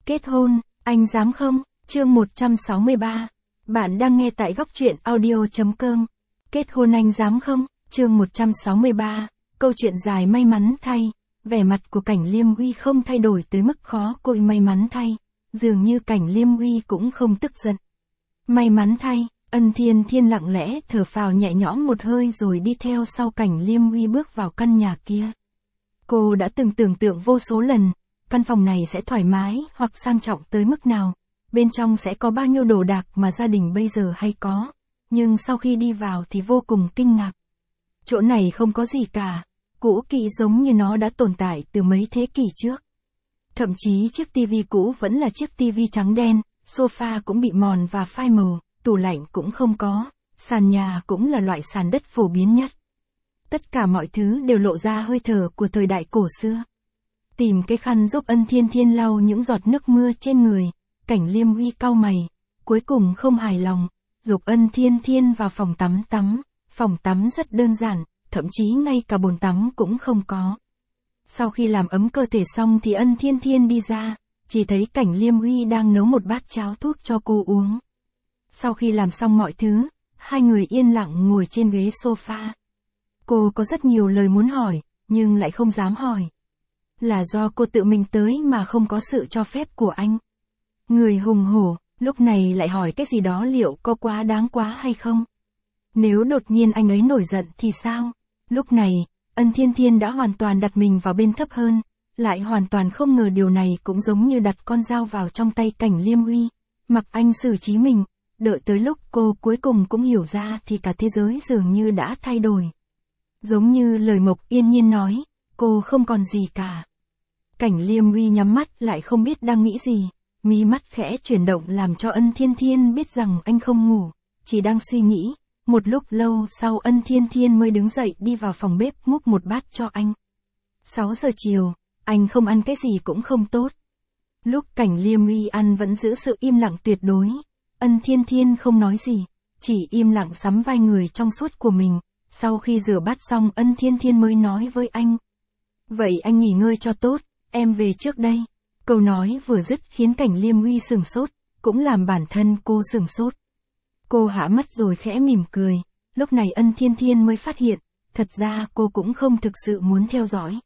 Kết hôn, anh dám không? Chương 163. Bạn đang nghe tại góc truyện audio.com. Kết hôn anh dám không? Chương 163. Câu chuyện dài may mắn thay. Vẻ mặt của Cảnh Liêm Uy không thay đổi tới mức khó coi may mắn thay. Dường như Cảnh Liêm Uy cũng không tức giận. May mắn thay, Ân Thiên Thiên lặng lẽ thở phào nhẹ nhõm một hơi rồi đi theo sau Cảnh Liêm Uy bước vào căn nhà kia. Cô đã từng tưởng tượng vô số lần, căn phòng này sẽ thoải mái hoặc sang trọng tới mức nào, bên trong sẽ có bao nhiêu đồ đạc mà gia đình bây giờ hay có, nhưng sau khi đi vào thì vô cùng kinh ngạc. Chỗ này không có gì cả, cũ kỹ giống như nó đã tồn tại từ mấy thế kỷ trước. Thậm chí chiếc tivi cũ vẫn là chiếc tivi trắng đen, sofa cũng bị mòn và phai màu, tủ lạnh cũng không có, sàn nhà cũng là loại sàn đất phổ biến nhất. Tất cả mọi thứ đều lộ ra hơi thở của thời đại cổ xưa. Tìm cái khăn giúp Ân Thiên Thiên lau những giọt nước mưa trên người, Cảnh Liêm Uy cau mày, cuối cùng không hài lòng, giục Ân Thiên Thiên vào phòng tắm. Phòng tắm rất đơn giản, thậm chí ngay cả bồn tắm cũng không có. Sau khi làm ấm cơ thể xong thì Ân Thiên Thiên đi ra, chỉ thấy Cảnh Liêm Uy đang nấu một bát cháo thuốc cho cô uống. Sau khi làm xong mọi thứ, hai người yên lặng ngồi trên ghế sofa. Cô có rất nhiều lời muốn hỏi, nhưng lại không dám hỏi. Là do cô tự mình tới mà không có sự cho phép của anh. Người hùng hổ, lúc này lại hỏi cái gì đó liệu có quá đáng quá hay không? Nếu đột nhiên anh ấy nổi giận thì sao? Lúc này, Ân Thiên Thiên đã hoàn toàn đặt mình vào bên thấp hơn, lại hoàn toàn không ngờ điều này cũng giống như đặt con dao vào trong tay Cảnh Liêm Uy, mặc anh xử trí mình, đợi tới lúc cô cuối cùng cũng hiểu ra thì cả thế giới dường như đã thay đổi. Giống như lời Mộc Yên Nhiên nói, cô không còn gì cả. Cảnh Liêm Uy nhắm mắt lại không biết đang nghĩ gì, mí mắt khẽ chuyển động làm cho Ân Thiên Thiên biết rằng anh không ngủ, chỉ đang suy nghĩ. Một lúc lâu sau Ân Thiên Thiên mới đứng dậy đi vào phòng bếp múc một bát cho anh. 6 giờ chiều, anh không ăn cái gì cũng không tốt. Lúc Cảnh Liêm Uy ăn vẫn giữ sự im lặng tuyệt đối. Ân Thiên Thiên không nói gì, chỉ im lặng sắm vai người trong suốt của mình. Sau khi rửa bát xong Ân Thiên Thiên mới nói với anh. Vậy anh nghỉ ngơi cho tốt, em về trước đây. Câu nói vừa dứt khiến Cảnh Liêm Uy sửng sốt, cũng làm bản thân cô sửng sốt. Cô hạ mắt rồi khẽ mỉm cười, lúc này Ân Thiên Thiên mới phát hiện, thật ra cô cũng không thực sự muốn theo dõi.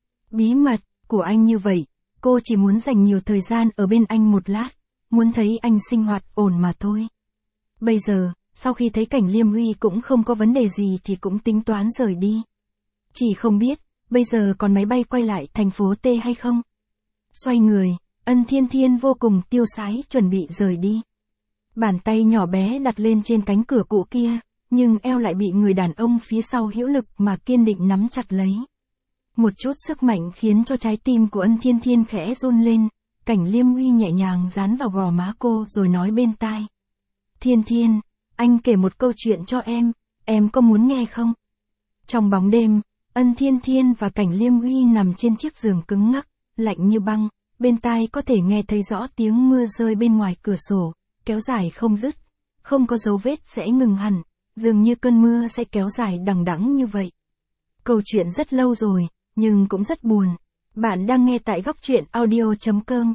Bí mật của anh như vậy, cô chỉ muốn dành nhiều thời gian ở bên anh một lát, muốn thấy anh sinh hoạt ổn mà thôi. Bây giờ, sau khi thấy Cảnh Liêm Uy cũng không có vấn đề gì thì cũng tính toán rời đi. Chỉ không biết, bây giờ còn máy bay quay lại thành phố T hay không? Xoay người, Ân Thiên Thiên vô cùng tiêu sái chuẩn bị rời đi. Bàn tay nhỏ bé đặt lên trên cánh cửa cũ kia, nhưng eo lại bị người đàn ông phía sau hữu lực mà kiên định nắm chặt lấy. Một chút sức mạnh khiến cho trái tim của Ân Thiên Thiên khẽ run lên, Cảnh Liêm Uy nhẹ nhàng dán vào gò má cô rồi nói bên tai. Thiên Thiên, anh kể một câu chuyện cho em có muốn nghe không? Trong bóng đêm, Ân Thiên Thiên và Cảnh Liêm Uy nằm trên chiếc giường cứng ngắc, lạnh như băng, bên tai có thể nghe thấy rõ tiếng mưa rơi bên ngoài cửa sổ, kéo dài không dứt, không có dấu vết sẽ ngừng hẳn, dường như cơn mưa sẽ kéo dài đằng đẵng như vậy. Câu chuyện rất lâu rồi, nhưng cũng rất buồn. Bạn đang nghe tại góc truyện audio.com.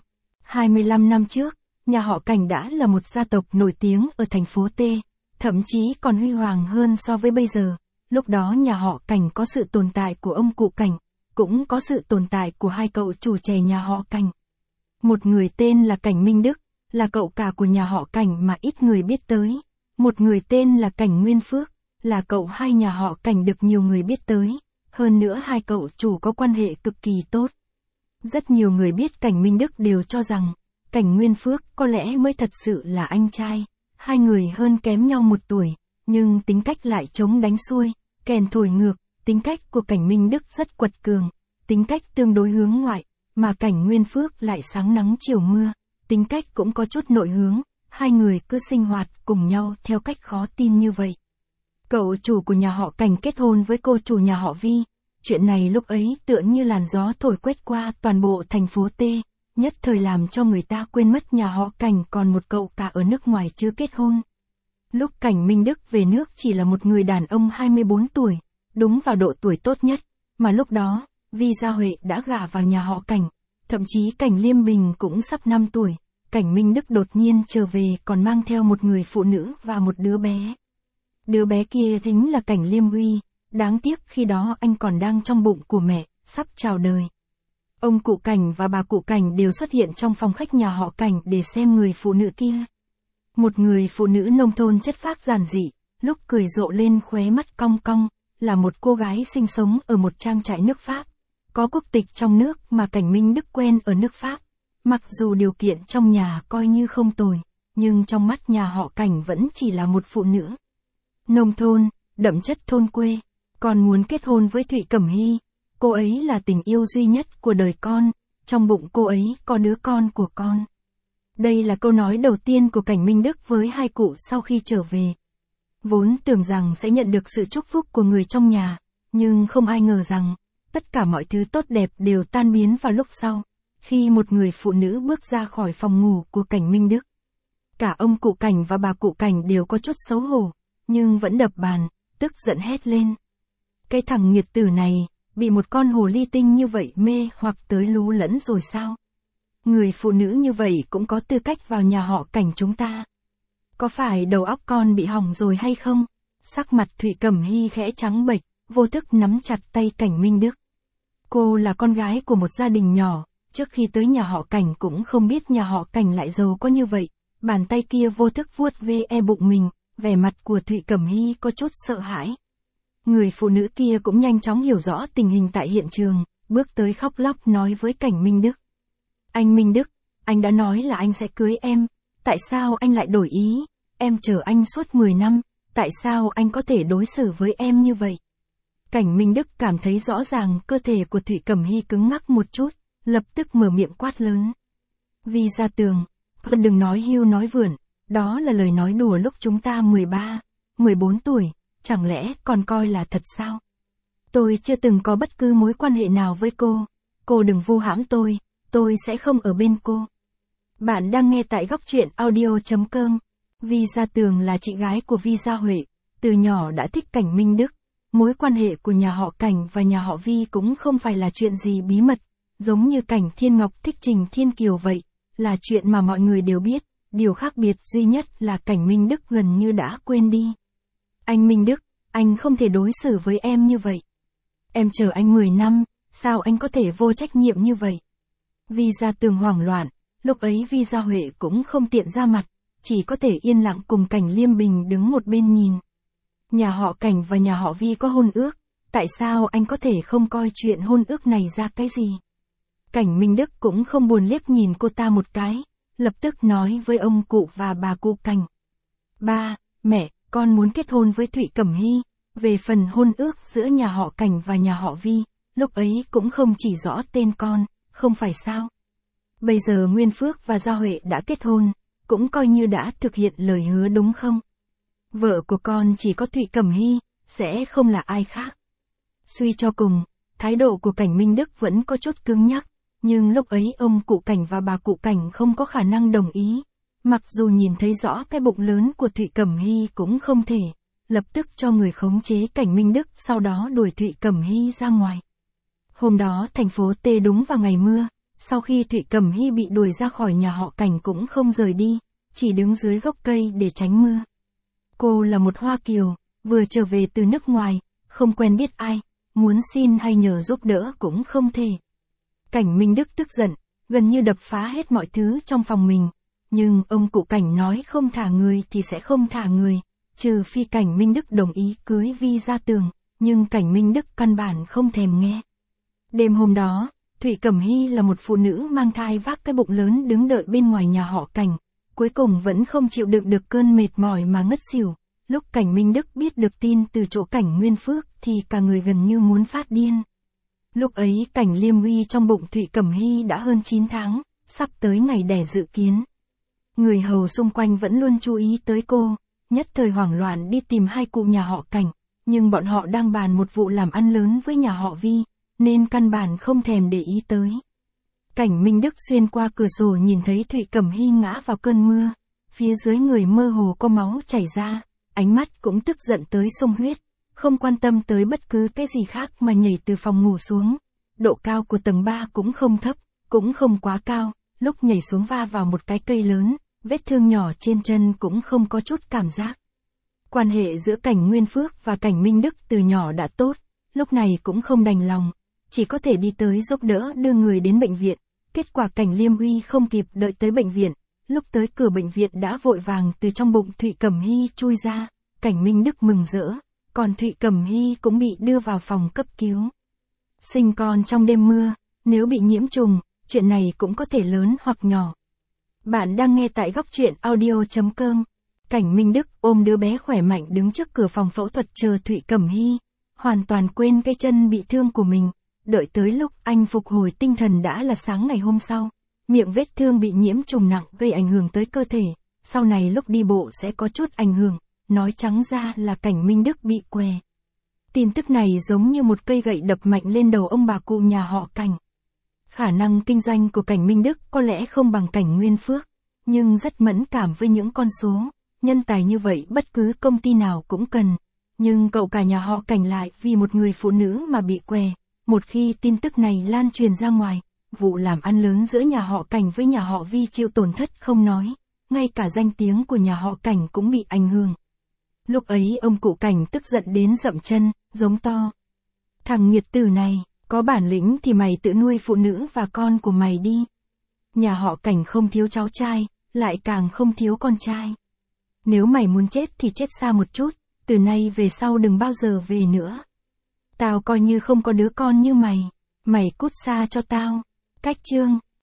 25 năm trước, nhà họ Cảnh đã là một gia tộc nổi tiếng ở thành phố T, thậm chí còn huy hoàng hơn so với bây giờ. Lúc đó nhà họ Cảnh có sự tồn tại của ông cụ Cảnh, cũng có sự tồn tại của hai cậu chủ trẻ nhà họ Cảnh. Một người tên là Cảnh Minh Đức, là cậu cả của nhà họ Cảnh mà ít người biết tới. Một người tên là Cảnh Nguyên Phước, là cậu hai nhà họ Cảnh được nhiều người biết tới. Hơn nữa hai cậu chủ có quan hệ cực kỳ tốt. Rất nhiều người biết Cảnh Minh Đức đều cho rằng, Cảnh Nguyên Phước có lẽ mới thật sự là anh trai. Hai người hơn kém nhau 1 tuổi, nhưng tính cách lại chống đánh xuôi, kèn thổi ngược. Tính cách của Cảnh Minh Đức rất quật cường, tính cách tương đối hướng ngoại, mà Cảnh Nguyên Phước lại sáng nắng chiều mưa. Tính cách cũng có chút nội hướng, hai người cứ sinh hoạt cùng nhau theo cách khó tin như vậy. Cậu chủ của nhà họ Cảnh kết hôn với cô chủ nhà họ Vi. Chuyện này lúc ấy tựa như làn gió thổi quét qua toàn bộ thành phố T, nhất thời làm cho người ta quên mất nhà họ Cảnh còn một cậu cả ở nước ngoài chưa kết hôn. Lúc Cảnh Minh Đức về nước chỉ là một người đàn ông 24 tuổi, đúng vào độ tuổi tốt nhất, mà lúc đó, Vi Gia Huệ đã gả vào nhà họ Cảnh. Thậm chí Cảnh Liêm Bình cũng sắp 5 tuổi, Cảnh Minh Đức đột nhiên trở về còn mang theo một người phụ nữ và một đứa bé. Đứa bé kia chính là Cảnh Liêm Uy, đáng tiếc khi đó anh còn đang trong bụng của mẹ, sắp chào đời. Ông cụ Cảnh và bà cụ Cảnh đều xuất hiện trong phòng khách nhà họ Cảnh để xem người phụ nữ kia. Một người phụ nữ nông thôn chất phác giản dị, lúc cười rộ lên khóe mắt cong cong, là một cô gái sinh sống ở một trang trại nước Pháp. Có quốc tịch trong nước mà Cảnh Minh Đức quen ở nước Pháp. Mặc dù điều kiện trong nhà coi như không tồi, nhưng trong mắt nhà họ Cảnh vẫn chỉ là một phụ nữ. Nông thôn, đậm chất thôn quê, con muốn kết hôn với Thụy Cẩm Hy. Cô ấy là tình yêu duy nhất của đời con, trong bụng cô ấy có đứa con của con. Đây là câu nói đầu tiên của Cảnh Minh Đức với hai cụ sau khi trở về. Vốn tưởng rằng sẽ nhận được sự chúc phúc của người trong nhà, nhưng không ai ngờ rằng, tất cả mọi thứ tốt đẹp đều tan biến vào lúc sau, khi một người phụ nữ bước ra khỏi phòng ngủ của Cảnh Minh Đức. Cả ông cụ Cảnh và bà cụ Cảnh đều có chút xấu hổ, nhưng vẫn đập bàn, tức giận hét lên. Cái thằng nghiệt tử này, bị một con hồ ly tinh như vậy mê hoặc tới lú lẫn rồi sao? Người phụ nữ như vậy cũng có tư cách vào nhà họ Cảnh chúng ta. Có phải đầu óc con bị hỏng rồi hay không? Sắc mặt Thụy Cẩm Hy khẽ trắng bệch, vô thức nắm chặt tay Cảnh Minh Đức. Cô là con gái của một gia đình nhỏ, trước khi tới nhà họ Cảnh cũng không biết nhà họ Cảnh lại giàu có như vậy. Bàn tay kia vô thức vuốt ve bụng mình, vẻ mặt của Thụy Cẩm Hy có chút sợ hãi. Người phụ nữ kia cũng nhanh chóng hiểu rõ tình hình tại hiện trường, bước tới khóc lóc nói với Cảnh Minh Đức. Anh Minh Đức, anh đã nói là anh sẽ cưới em, tại sao anh lại đổi ý? Em chờ anh suốt 10 năm, tại sao anh có thể đối xử với em như vậy? Cảnh Minh Đức cảm thấy rõ ràng cơ thể của Thụy Cẩm Hy cứng ngắc một chút, lập tức mở miệng quát lớn. Vi Gia Tường, đừng nói hưu nói vượn, đó là lời nói đùa lúc chúng ta 13, 14 tuổi, chẳng lẽ còn coi là thật sao? Tôi chưa từng có bất cứ mối quan hệ nào với cô đừng vu hãm tôi sẽ không ở bên cô. Bạn đang nghe tại góc truyện audio.com. Vi Gia Tường là chị gái của Vi Gia Huệ, từ nhỏ đã thích Cảnh Minh Đức. Mối quan hệ của nhà họ Cảnh và nhà họ Vi cũng không phải là chuyện gì bí mật, giống như Cảnh Thiên Ngọc thích Trình Thiên Kiều vậy, là chuyện mà mọi người đều biết, điều khác biệt duy nhất là Cảnh Minh Đức gần như đã quên đi. Anh Minh Đức, anh không thể đối xử với em như vậy. Em chờ anh 10 năm, sao anh có thể vô trách nhiệm như vậy? Vi Gia Tường hoảng loạn, lúc ấy Vi Gia Huệ cũng không tiện ra mặt, chỉ có thể yên lặng cùng Cảnh Liêm Bình đứng một bên nhìn. Nhà họ Cảnh và nhà họ Vi có hôn ước, tại sao anh có thể không coi chuyện hôn ước này ra cái gì? Cảnh Minh Đức cũng không buồn liếc nhìn cô ta một cái, lập tức nói với ông cụ và bà cụ Cảnh. Ba, mẹ, con muốn kết hôn với Thụy Cẩm Hy. Về phần hôn ước giữa nhà họ Cảnh và nhà họ Vi, lúc ấy cũng không chỉ rõ tên con, không phải sao? Bây giờ Nguyên Phước và Gia Huệ đã kết hôn, cũng coi như đã thực hiện lời hứa đúng không? Vợ của con chỉ có Thụy Cẩm Hy, sẽ không là ai khác. Suy cho cùng, thái độ của Cảnh Minh Đức vẫn có chút cứng nhắc, nhưng lúc ấy ông cụ Cảnh và bà cụ Cảnh không có khả năng đồng ý. Mặc dù nhìn thấy rõ cái bụng lớn của Thụy Cẩm Hy cũng không thể, lập tức cho người khống chế Cảnh Minh Đức, sau đó đuổi Thụy Cẩm Hy ra ngoài. Hôm đó thành phố T đúng vào ngày mưa, sau khi Thụy Cẩm Hy bị đuổi ra khỏi nhà họ Cảnh cũng không rời đi, chỉ đứng dưới gốc cây để tránh mưa. Cô là một Hoa Kiều, vừa trở về từ nước ngoài, không quen biết ai, muốn xin hay nhờ giúp đỡ cũng không thể. Cảnh Minh Đức tức giận, gần như đập phá hết mọi thứ trong phòng mình, nhưng ông cụ Cảnh nói không thả người thì sẽ không thả người, trừ phi Cảnh Minh Đức đồng ý cưới Vi Gia Tường, nhưng Cảnh Minh Đức căn bản không thèm nghe. Đêm hôm đó, Thụy Cẩm Hy là một phụ nữ mang thai vác cái bụng lớn đứng đợi bên ngoài nhà họ Cảnh, cuối cùng vẫn không chịu đựng được cơn mệt mỏi mà ngất xỉu. Lúc Cảnh Minh Đức biết được tin từ chỗ Cảnh Nguyên Phước thì cả người gần như muốn phát điên. Lúc ấy Cảnh Liêm Uy trong bụng Thụy Cẩm Hy đã hơn 9 tháng, sắp tới ngày đẻ dự kiến. Người hầu xung quanh vẫn luôn chú ý tới cô, nhất thời hoảng loạn đi tìm hai cụ nhà họ Cảnh, nhưng bọn họ đang bàn một vụ làm ăn lớn với nhà họ Vi, nên căn bản không thèm để ý tới. Cảnh Minh Đức xuyên qua cửa sổ nhìn thấy Thụy Cẩm Hy ngã vào cơn mưa, phía dưới người mơ hồ có máu chảy ra, ánh mắt cũng tức giận tới sông huyết, không quan tâm tới bất cứ cái gì khác mà nhảy từ phòng ngủ xuống. Độ cao của tầng 3 cũng không thấp, cũng không quá cao, lúc nhảy xuống va vào một cái cây lớn, vết thương nhỏ trên chân cũng không có chút cảm giác. Quan hệ giữa Cảnh Nguyên Phước và Cảnh Minh Đức từ nhỏ đã tốt, lúc này cũng không đành lòng, chỉ có thể đi tới giúp đỡ đưa người đến bệnh viện. Kết quả Cảnh Liêm Uy không kịp đợi tới bệnh viện, lúc tới cửa bệnh viện đã vội vàng từ trong bụng Thụy Cẩm Hy chui ra, Cảnh Minh Đức mừng rỡ, còn Thụy Cẩm Hy cũng bị đưa vào phòng cấp cứu. Sinh con trong đêm mưa, nếu bị nhiễm trùng, chuyện này cũng có thể lớn hoặc nhỏ. Bạn đang nghe tại góc truyện audio.com. Cảnh Minh Đức ôm đứa bé khỏe mạnh đứng trước cửa phòng phẫu thuật chờ Thụy Cẩm Hy, hoàn toàn quên cái chân bị thương của mình. Đợi tới lúc anh phục hồi tinh thần đã là sáng ngày hôm sau. Miệng vết thương bị nhiễm trùng nặng gây ảnh hưởng tới cơ thể, sau này lúc đi bộ sẽ có chút ảnh hưởng, nói trắng ra là Cảnh Minh Đức bị què. Tin tức này giống như một cây gậy đập mạnh lên đầu ông bà cụ nhà họ Cảnh. Khả năng kinh doanh của Cảnh Minh Đức có lẽ không bằng Cảnh Nguyên Phước, nhưng rất mẫn cảm với những con số, nhân tài như vậy bất cứ công ty nào cũng cần. Nhưng cậu cả nhà họ Cảnh lại vì một người phụ nữ mà bị què. Một khi tin tức này lan truyền ra ngoài, vụ làm ăn lớn giữa nhà họ Cảnh với nhà họ Vi chịu tổn thất không nói, ngay cả danh tiếng của nhà họ Cảnh cũng bị ảnh hưởng. Lúc ấy ông cụ Cảnh tức giận đến dậm chân, giống to. Thằng nghiệt tử này, có bản lĩnh thì mày tự nuôi phụ nữ và con của mày đi. Nhà họ Cảnh không thiếu cháu trai, lại càng không thiếu con trai. Nếu mày muốn chết thì chết xa một chút, từ nay về sau đừng bao giờ về nữa. Tao coi như không có đứa con như mày, mày cút xa cho tao. Cách chương